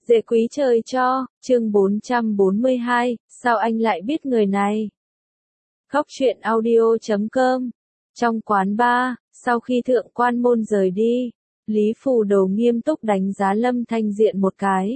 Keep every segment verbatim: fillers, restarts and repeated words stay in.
Dễ quý trời cho, chương bốn trăm bốn mươi hai, sao anh lại biết người này? Khóc chuyện audio chấm com. Trong quán bar, sau khi thượng quan môn rời đi, Lý Phù Đồ nghiêm túc đánh giá Lâm Thanh Diện một cái.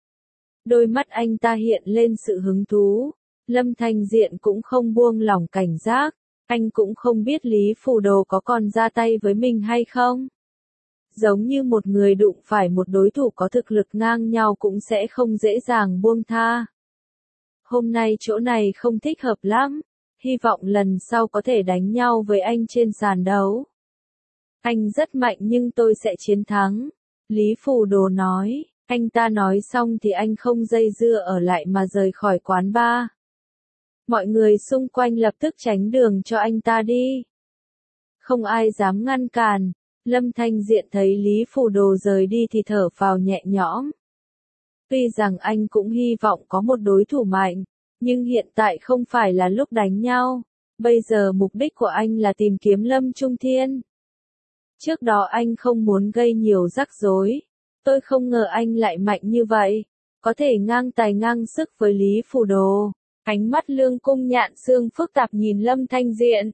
Đôi mắt anh ta hiện lên sự hứng thú, Lâm Thanh Diện cũng không buông lỏng cảnh giác, anh cũng không biết Lý Phù Đồ có còn ra tay với mình hay không. Giống như một người đụng phải một đối thủ có thực lực ngang nhau cũng sẽ không dễ dàng buông tha. Hôm nay chỗ này không thích hợp lắm, hy vọng lần sau có thể đánh nhau với anh trên sàn đấu. Anh rất mạnh nhưng tôi sẽ chiến thắng, Lý Phù Đồ nói. Anh ta nói xong thì anh không dây dưa ở lại mà rời khỏi quán bar. Mọi người xung quanh lập tức tránh đường cho anh ta đi. Không ai dám ngăn cản. Lâm Thanh Diện thấy Lý Phù Đồ rời đi thì thở phào nhẹ nhõm. Tuy rằng anh cũng hy vọng có một đối thủ mạnh, nhưng hiện tại không phải là lúc đánh nhau. Bây giờ mục đích của anh là tìm kiếm Lâm Trung Thiên. Trước đó anh không muốn gây nhiều rắc rối. Tôi không ngờ anh lại mạnh như vậy, có thể ngang tài ngang sức với Lý Phù Đồ. Ánh mắt Lương Cung Nhạn Xương phức tạp nhìn Lâm Thanh Diện.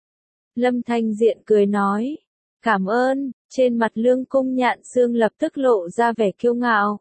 Lâm Thanh Diện cười nói. Cảm ơn, trên mặt Lương Cung Nhạn Xương lập tức lộ ra vẻ kiêu ngạo.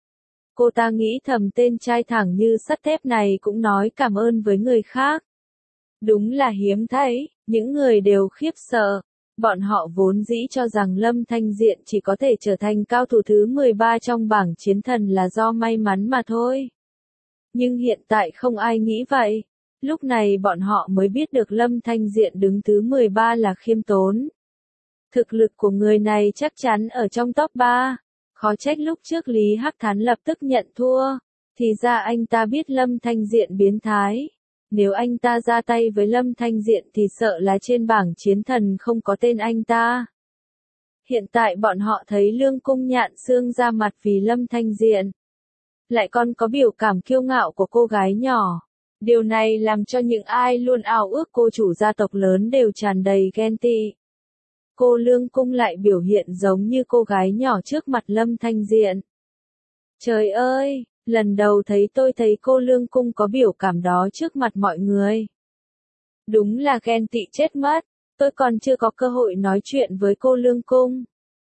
Cô ta nghĩ thầm tên trai thẳng như sắt thép này cũng nói cảm ơn với người khác. Đúng là hiếm thấy, những người đều khiếp sợ. Bọn họ vốn dĩ cho rằng Lâm Thanh Diện chỉ có thể trở thành cao thủ thứ mười ba trong bảng chiến thần là do may mắn mà thôi. Nhưng hiện tại không ai nghĩ vậy. Lúc này bọn họ mới biết được Lâm Thanh Diện đứng thứ mười ba là khiêm tốn. Thực lực của người này chắc chắn ở trong top ba. Khó trách lúc trước Lý Hắc Thán lập tức nhận thua. Thì ra anh ta biết Lâm Thanh Diện biến thái. Nếu anh ta ra tay với Lâm Thanh Diện thì sợ là trên bảng chiến thần không có tên anh ta. Hiện tại bọn họ thấy Lương Cung Nhạn Xương ra mặt vì Lâm Thanh Diện. Lại còn có biểu cảm kiêu ngạo của cô gái nhỏ. Điều này làm cho những ai luôn ao ước cô chủ gia tộc lớn đều tràn đầy ghen tị. Cô Lương Cung lại biểu hiện giống như cô gái nhỏ trước mặt Lâm Thanh Diện. Trời ơi, lần đầu thấy tôi thấy cô Lương Cung có biểu cảm đó trước mặt mọi người. Đúng là ghen tị chết mất, tôi còn chưa có cơ hội nói chuyện với cô Lương Cung.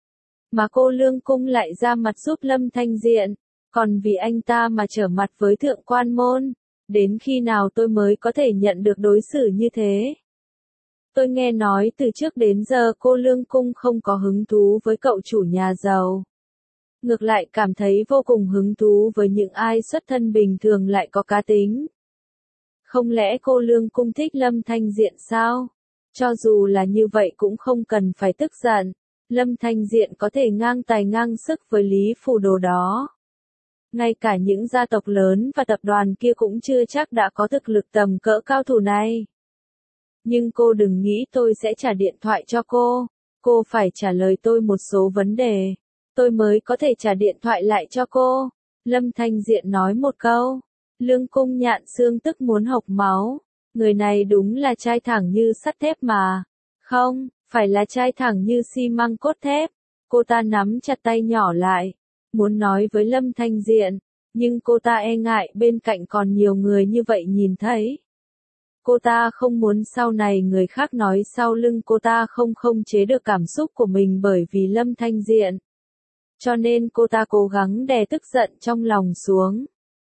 Mà cô Lương Cung lại ra mặt giúp Lâm Thanh Diện, còn vì anh ta mà trở mặt với thượng quan môn. Đến khi nào tôi mới có thể nhận được đối xử như thế? Tôi nghe nói từ trước đến giờ cô Lương Cung không có hứng thú với cậu chủ nhà giàu. Ngược lại cảm thấy vô cùng hứng thú với những ai xuất thân bình thường lại có cá tính. Không lẽ cô Lương Cung thích Lâm Thanh Diện sao? Cho dù là như vậy cũng không cần phải tức giận. Lâm Thanh Diện có thể ngang tài ngang sức với Lý Phù Đồ đó. Ngay cả những gia tộc lớn và tập đoàn kia cũng chưa chắc đã có thực lực tầm cỡ cao thủ này. Nhưng cô đừng nghĩ tôi sẽ trả điện thoại cho cô. Cô phải trả lời tôi một số vấn đề. Tôi mới có thể trả điện thoại lại cho cô. Lâm Thanh Diện nói một câu. Lương Cung Nhạn Xương tức muốn hộc máu. Người này đúng là trai thẳng như sắt thép mà. Không, phải là trai thẳng như xi măng cốt thép. Cô ta nắm chặt tay nhỏ lại. Muốn nói với Lâm Thanh Diện. Nhưng cô ta e ngại bên cạnh còn nhiều người như vậy nhìn thấy. Cô ta không muốn sau này người khác nói sau lưng cô ta không khống chế được cảm xúc của mình bởi vì Lâm Thanh Diện. Cho nên cô ta cố gắng đè tức giận trong lòng xuống.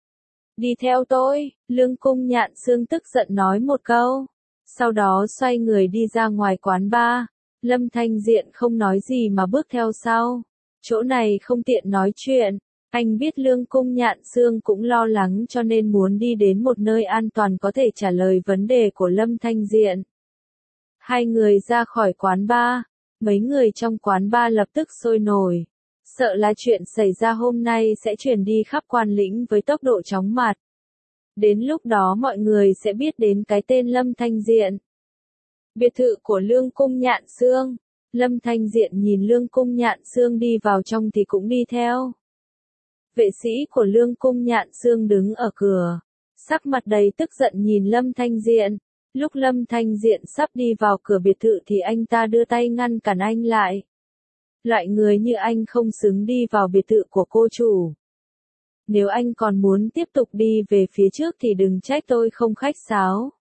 Đi theo tôi, Lương Cung Nhạn Xương tức giận nói một câu. Sau đó xoay người đi ra ngoài quán bar. Lâm Thanh Diện không nói gì mà bước theo sau. Chỗ này không tiện nói chuyện. Anh biết Lương Cung Nhạn Xương cũng lo lắng cho nên muốn đi đến một nơi an toàn có thể trả lời vấn đề của Lâm Thanh Diện. Hai người ra khỏi quán bar. Mấy người trong quán bar lập tức sôi nổi. Sợ là chuyện xảy ra hôm nay sẽ truyền đi khắp Quan Lĩnh với tốc độ chóng mặt. Đến lúc đó mọi người sẽ biết đến cái tên Lâm Thanh Diện. Biệt thự của Lương Cung Nhạn Xương. Lâm Thanh Diện nhìn Lương Cung Nhạn Xương đi vào trong thì cũng đi theo. Vệ sĩ của Lương Cung Nhạn Xương đứng ở cửa. Sắc mặt đầy tức giận nhìn Lâm Thanh Diện. Lúc Lâm Thanh Diện sắp đi vào cửa biệt thự thì anh ta đưa tay ngăn cản anh lại. Loại người như anh không xứng đi vào biệt thự của cô chủ. Nếu anh còn muốn tiếp tục đi về phía trước thì đừng trách tôi không khách sáo.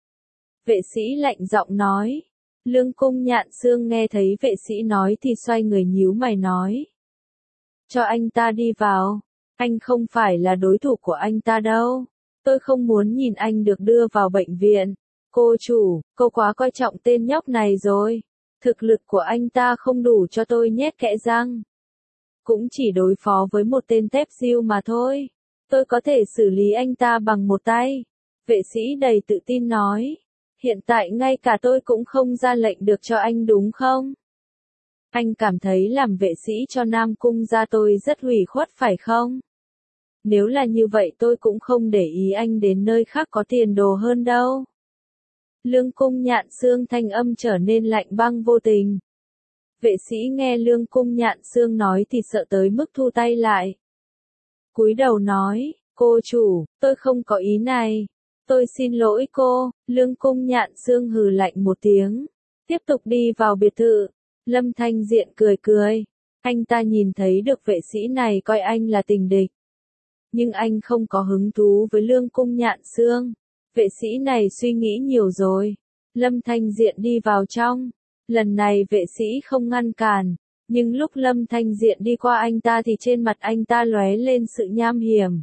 Vệ sĩ lạnh giọng nói. Lương Cung Nhạn Xương nghe thấy vệ sĩ nói thì xoay người nhíu mày nói. Cho anh ta đi vào, anh không phải là đối thủ của anh ta đâu. Tôi không muốn nhìn anh được đưa vào bệnh viện. Cô chủ, cô quá coi trọng tên nhóc này rồi. Thực lực của anh ta không đủ cho tôi nhét kẽ răng. Cũng chỉ đối phó với một tên tép diêu mà thôi. Tôi có thể xử lý anh ta bằng một tay. Vệ sĩ đầy tự tin nói. Hiện tại ngay cả tôi cũng không ra lệnh được cho anh đúng không? Anh cảm thấy làm vệ sĩ cho Nam Cung gia tôi rất hủy khuất phải không? Nếu là như vậy tôi cũng không để ý anh đến nơi khác có tiền đồ hơn đâu. Lương Cung Nhạn Xương thanh âm trở nên lạnh băng vô tình. Vệ sĩ nghe Lương Cung Nhạn Xương nói thì sợ tới mức thu tay lại. Cúi đầu nói, cô chủ, tôi không có ý này. Tôi xin lỗi cô. Lương Cung Nhạn Xương hừ lạnh một tiếng. Tiếp tục đi vào biệt thự. Lâm Thanh Diện cười cười. Anh ta nhìn thấy được vệ sĩ này coi anh là tình địch. Nhưng anh không có hứng thú với Lương Cung Nhạn Xương. Vệ sĩ này suy nghĩ nhiều rồi. Lâm Thanh Diện đi vào trong. Lần này vệ sĩ không ngăn cản. Nhưng lúc Lâm Thanh Diện đi qua anh ta thì trên mặt anh ta lóe lên sự nham hiểm.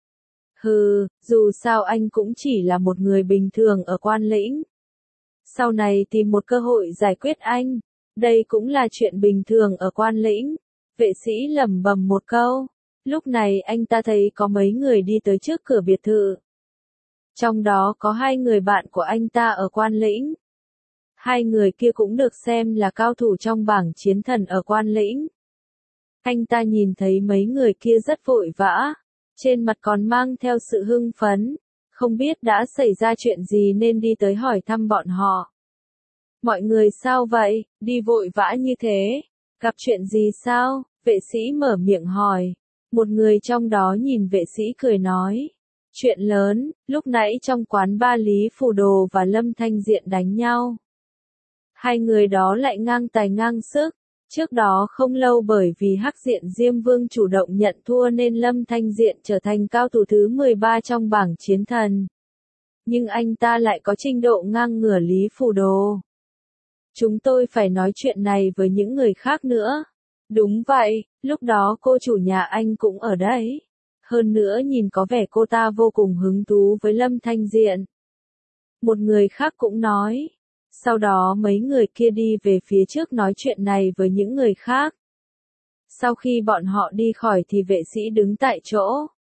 Hừ, dù sao anh cũng chỉ là một người bình thường ở Quan Lĩnh. Sau này tìm một cơ hội giải quyết anh. Đây cũng là chuyện bình thường ở Quan Lĩnh. Vệ sĩ lẩm bẩm một câu. Lúc này anh ta thấy có mấy người đi tới trước cửa biệt thự. Trong đó có hai người bạn của anh ta ở Quan Lĩnh. Hai người kia cũng được xem là cao thủ trong bảng chiến thần ở Quan Lĩnh. Anh ta nhìn thấy mấy người kia rất vội vã. Trên mặt còn mang theo sự hưng phấn. Không biết đã xảy ra chuyện gì nên đi tới hỏi thăm bọn họ. Mọi người sao vậy, đi vội vã như thế? Gặp chuyện gì sao? Vệ sĩ mở miệng hỏi. Một người trong đó nhìn vệ sĩ cười nói. Chuyện lớn, lúc nãy trong quán ba Lý Phù Đồ và Lâm Thanh Diện đánh nhau. Hai người đó lại ngang tài ngang sức. Trước đó không lâu bởi vì Hắc Diện Diêm Vương chủ động nhận thua nên Lâm Thanh Diện trở thành cao thủ thứ mười ba trong bảng chiến thần. Nhưng anh ta lại có trình độ ngang ngửa Lý Phù Đồ. Chúng tôi phải nói chuyện này với những người khác nữa. Đúng vậy, lúc đó cô chủ nhà anh cũng ở đấy. Hơn nữa nhìn có vẻ cô ta vô cùng hứng thú với Lâm Thanh Diện. Một người khác cũng nói. Sau đó mấy người kia đi về phía trước nói chuyện này với những người khác. Sau khi bọn họ đi khỏi thì vệ sĩ đứng tại chỗ.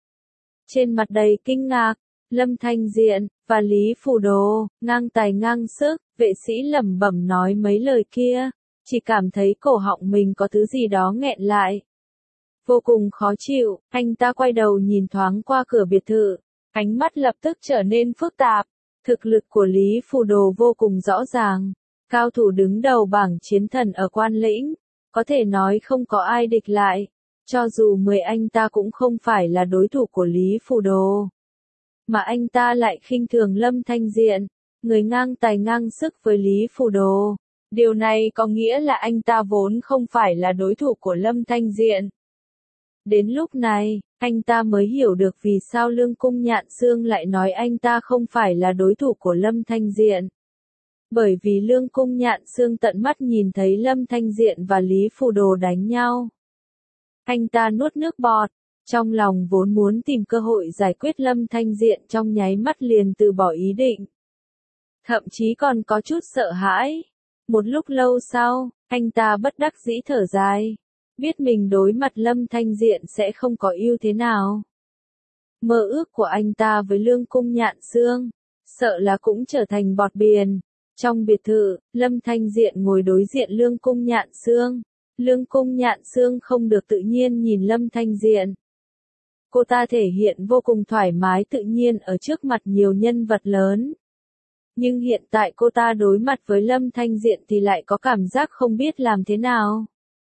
Trên mặt đầy kinh ngạc, Lâm Thanh Diện và Lý Phù Đồ, ngang tài ngang sức, vệ sĩ lẩm bẩm nói mấy lời kia, chỉ cảm thấy cổ họng mình có thứ gì đó nghẹn lại. Vô cùng khó chịu, anh ta quay đầu nhìn thoáng qua cửa biệt thự, ánh mắt lập tức trở nên phức tạp. Thực lực của Lý Phù Đồ vô cùng rõ ràng, cao thủ đứng đầu bảng chiến thần ở Quan Lĩnh, có thể nói không có ai địch lại, cho dù mười anh ta cũng không phải là đối thủ của Lý Phù Đồ. Mà anh ta lại khinh thường Lâm Thanh Diện, người ngang tài ngang sức với Lý Phù Đồ. Điều này có nghĩa là anh ta vốn không phải là đối thủ của Lâm Thanh Diện. Đến lúc này, anh ta mới hiểu được vì sao Lương Cung Nhạn Xương lại nói anh ta không phải là đối thủ của Lâm Thanh Diện. Bởi vì Lương Cung Nhạn Xương tận mắt nhìn thấy Lâm Thanh Diện và Lý Phù Đồ đánh nhau. Anh ta nuốt nước bọt, trong lòng vốn muốn tìm cơ hội giải quyết Lâm Thanh Diện trong nháy mắt liền từ bỏ ý định. Thậm chí còn có chút sợ hãi. Một lúc lâu sau, anh ta bất đắc dĩ thở dài. Biết mình đối mặt Lâm Thanh Diện sẽ không có ưu thế nào. Mơ ước của anh ta với Lương Cung Nhạn Xương, sợ là cũng trở thành bọt biển. Trong biệt thự, Lâm Thanh Diện ngồi đối diện Lương Cung Nhạn Xương. Lương Cung Nhạn Xương không được tự nhiên nhìn Lâm Thanh Diện. Cô ta thể hiện vô cùng thoải mái tự nhiên ở trước mặt nhiều nhân vật lớn. Nhưng hiện tại cô ta đối mặt với Lâm Thanh Diện thì lại có cảm giác không biết làm thế nào.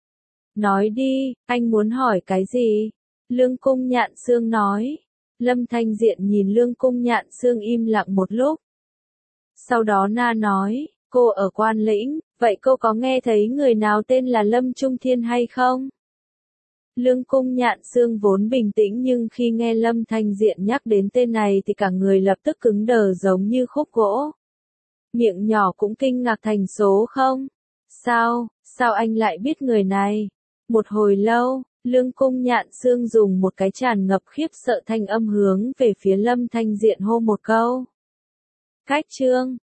Nói đi, anh muốn hỏi cái gì? Lương Cung Nhạn Xương nói. Lâm Thanh Diện nhìn Lương Cung Nhạn Xương im lặng một lúc. Sau đó na nói, cô ở Quan Lĩnh, vậy cô có nghe thấy người nào tên là Lâm Trung Thiên hay không? Lương Cung Nhạn Xương vốn bình tĩnh nhưng khi nghe Lâm Thanh Diện nhắc đến tên này thì cả người lập tức cứng đờ giống như khúc gỗ. Miệng nhỏ cũng kinh ngạc thành số không. Sao, sao anh lại biết người này? Một hồi lâu, Lương Cung Nhạn Xương dùng một cái tràn ngập khiếp sợ thanh âm hướng về phía Lâm Thanh Diện hô một câu. Cách Trương,